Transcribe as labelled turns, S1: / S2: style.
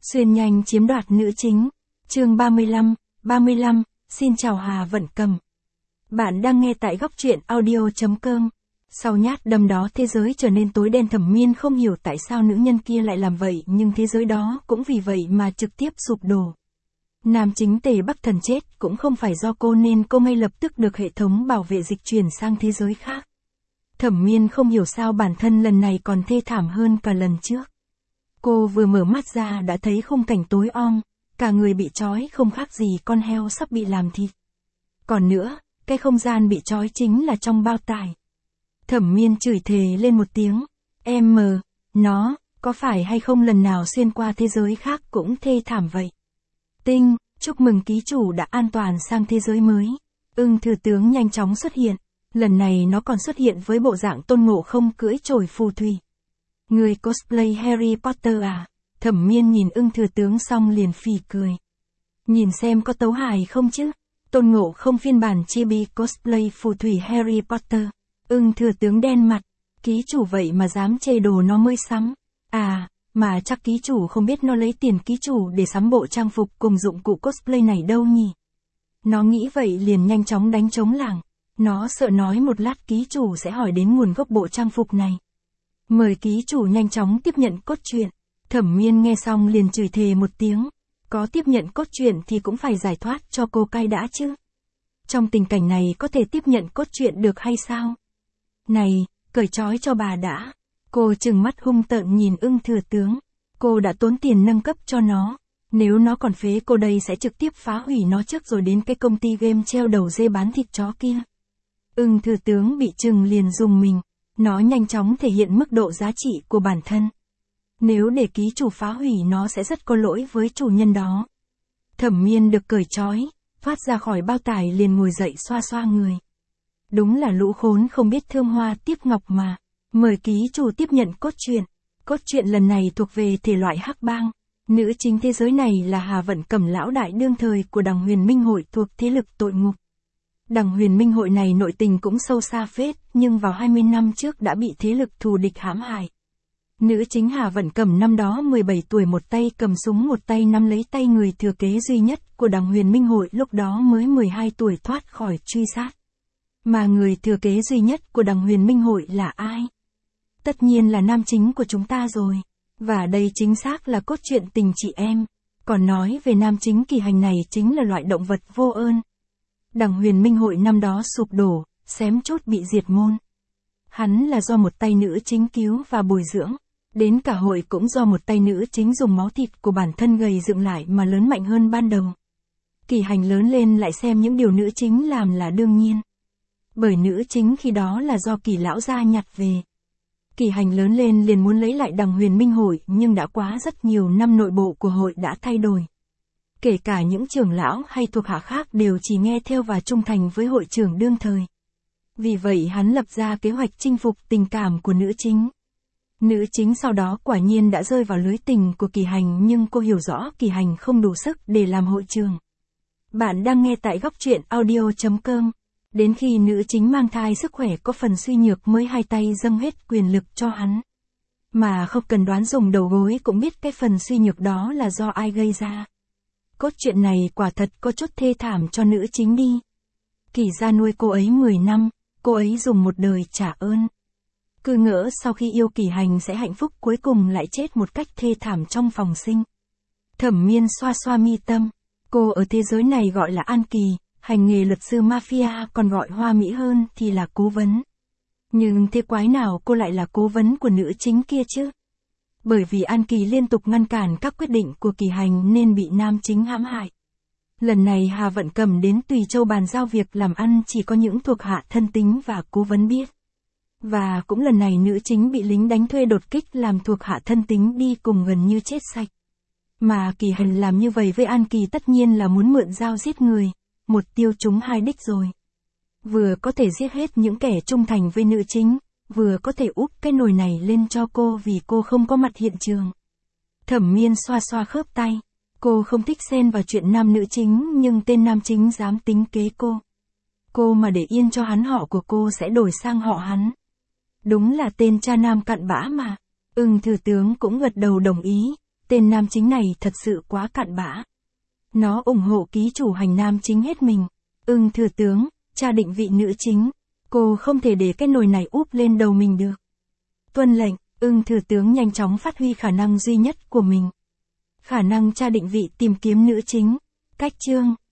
S1: Xuyên nhanh chiếm đoạt nữ chính. Chương 35, xin chào Hà Vận Cầm. Bạn đang nghe tại góc truyện audio.com. Sau nhát đâm đó thế giới trở nên tối đen. Thẩm Miên không hiểu tại sao nữ nhân kia lại làm vậy, nhưng thế giới đó cũng vì vậy mà trực tiếp sụp đổ. Nam chính Tề Bắc Thần chết cũng không phải do cô nên cô ngay lập tức được hệ thống bảo vệ dịch chuyển sang thế giới khác. Thẩm Miên không hiểu sao bản thân lần này còn thê thảm hơn cả lần trước. Cô vừa mở mắt ra đã thấy khung cảnh tối om, cả người bị trói không khác gì con heo sắp bị làm thịt. Còn nữa, cái không gian bị trói chính là trong bao tải. Thẩm Miên chửi thề lên một tiếng, nó, có phải hay không lần nào xuyên qua thế giới khác cũng thê thảm vậy. Tinh, chúc mừng ký chủ đã an toàn sang thế giới mới. Ưng Thừa Tướng nhanh chóng xuất hiện, lần này nó còn xuất hiện với bộ dạng Tôn Ngộ Không cưỡi chổi phù thủy. Người cosplay Harry Potter à? Thẩm Miên nhìn Ưng Thừa Tướng xong liền phì cười. Nhìn xem có tấu hài không chứ? Tôn Ngộ Không phiên bản chibi cosplay phù thủy Harry Potter. Ưng Thừa Tướng đen mặt. Ký chủ vậy mà dám chê đồ nó mới sắm. À, mà chắc ký chủ không biết nó lấy tiền ký chủ để sắm bộ trang phục cùng dụng cụ cosplay này đâu nhỉ? Nó nghĩ vậy liền nhanh chóng đánh trống lảng. Nó sợ nói một lát ký chủ sẽ hỏi đến nguồn gốc bộ trang phục này. Mời ký chủ nhanh chóng tiếp nhận cốt truyện. Thẩm Miên nghe xong liền chửi thề một tiếng. Có tiếp nhận cốt truyện thì cũng phải giải thoát cho cô cai đã chứ. Trong tình cảnh này có thể tiếp nhận cốt truyện được hay sao? Này, cởi trói cho bà đã. Cô trừng mắt hung tợn nhìn Ưng Thừa Tướng. Cô đã tốn tiền nâng cấp cho nó. Nếu nó còn phế cô đây sẽ trực tiếp phá hủy nó trước rồi đến cái công ty game treo đầu dê bán thịt chó kia. Ưng Thừa Tướng bị trừng liền rùng mình. Nó nhanh chóng thể hiện mức độ giá trị của bản thân. Nếu để ký chủ phá hủy nó sẽ rất có lỗi với chủ nhân đó. Thẩm Miên được cởi trói, thoát ra khỏi bao tải liền ngồi dậy xoa xoa người. Đúng là lũ khốn không biết thương hoa tiếp ngọc mà. Mời ký chủ tiếp nhận cốt truyện. Cốt truyện lần này thuộc về thể loại hắc bang. Nữ chính thế giới này là Hà Vận Cầm, lão đại đương thời của Đằng Huyền Minh Hội thuộc thế lực tội ngục. Đằng Huyền Minh Hội này nội tình cũng sâu xa phết, nhưng vào 20 năm trước đã bị thế lực thù địch hãm hại. Nữ chính Hà Vận Cầm năm đó 17 tuổi, một tay cầm súng một tay nắm lấy tay người thừa kế duy nhất của Đằng Huyền Minh Hội lúc đó mới 12 tuổi thoát khỏi truy sát. Mà người thừa kế duy nhất của Đằng Huyền Minh Hội là ai? Tất nhiên là nam chính của chúng ta rồi. Và đây chính xác là cốt truyện tình chị em. Còn nói về nam chính Kỳ Hành này chính là loại động vật vô ơn. Đằng Huyền Minh Hội năm đó sụp đổ, xém chút bị diệt môn. Hắn là do một tay nữ chính cứu và bồi dưỡng. Đến cả hội cũng do một tay nữ chính dùng máu thịt của bản thân gầy dựng lại mà lớn mạnh hơn ban đầu. Kỳ Hành lớn lên lại xem những điều nữ chính làm là đương nhiên. Bởi nữ chính khi đó là do Kỳ lão gia nhặt về. Kỳ Hành lớn lên liền muốn lấy lại Đằng Huyền Minh Hội, nhưng đã quá rất nhiều năm nội bộ của hội đã thay đổi. Kể cả những trưởng lão hay thuộc hạ khác đều chỉ nghe theo và trung thành với hội trưởng đương thời. Vì vậy hắn lập ra kế hoạch chinh phục tình cảm của nữ chính. Nữ chính sau đó quả nhiên đã rơi vào lưới tình của Kỳ Hành, nhưng cô hiểu rõ Kỳ Hành không đủ sức để làm hội trưởng. Bạn đang nghe tại góc truyện audio.com. Đến khi nữ chính mang thai sức khỏe có phần suy nhược mới hai tay dâng hết quyền lực cho hắn. Mà không cần đoán dùng đầu gối cũng biết cái phần suy nhược đó là do ai gây ra. Cốt truyện này quả thật có chút thê thảm cho nữ chính đi. Kỳ gia nuôi cô ấy 10 năm, cô ấy dùng một đời trả ơn. Cứ ngỡ sau khi yêu Kỳ Hành sẽ hạnh phúc, cuối cùng lại chết một cách thê thảm trong phòng sinh. Thẩm Miên xoa xoa mi tâm. Cô ở thế giới này gọi là An Kỳ, hành nghề luật sư mafia, còn gọi hoa mỹ hơn thì là cố vấn. Nhưng thế quái nào cô lại là cố vấn của nữ chính kia chứ? Bởi vì An Kỳ liên tục ngăn cản các quyết định của Kỳ Hành nên bị nam chính hãm hại. Lần này Hà Vận Cầm đến Tùy Châu bàn giao việc làm ăn chỉ có những thuộc hạ thân tín và cố vấn biết. Và cũng lần này nữ chính bị lính đánh thuê đột kích làm thuộc hạ thân tín đi cùng gần như chết sạch. Mà Kỳ Hành làm như vậy với An Kỳ tất nhiên là muốn mượn dao giết người, một tiêu trúng hai đích rồi. Vừa có thể giết hết những kẻ trung thành với nữ chính, vừa có thể úp cái nồi này lên cho cô vì cô không có mặt hiện trường. Thẩm Miên xoa xoa khớp tay. Cô không thích xen vào chuyện nam nữ chính, nhưng tên nam chính dám tính kế cô. Cô mà để yên cho hắn, họ của cô sẽ đổi sang họ hắn. Đúng là tên cha nam cặn bã mà. Ưng Thừa Tướng cũng gật đầu đồng ý. Tên nam chính này thật sự quá cặn bã. Nó ủng hộ ký chủ hành nam chính hết mình. Thừa tướng, cha định vị nữ chính. Cô không thể để cái nồi này úp lên đầu mình được. Tuân lệnh, thừa tướng nhanh chóng phát huy khả năng duy nhất của mình. Khả năng tra định vị tìm kiếm nữ chính. Cách chương.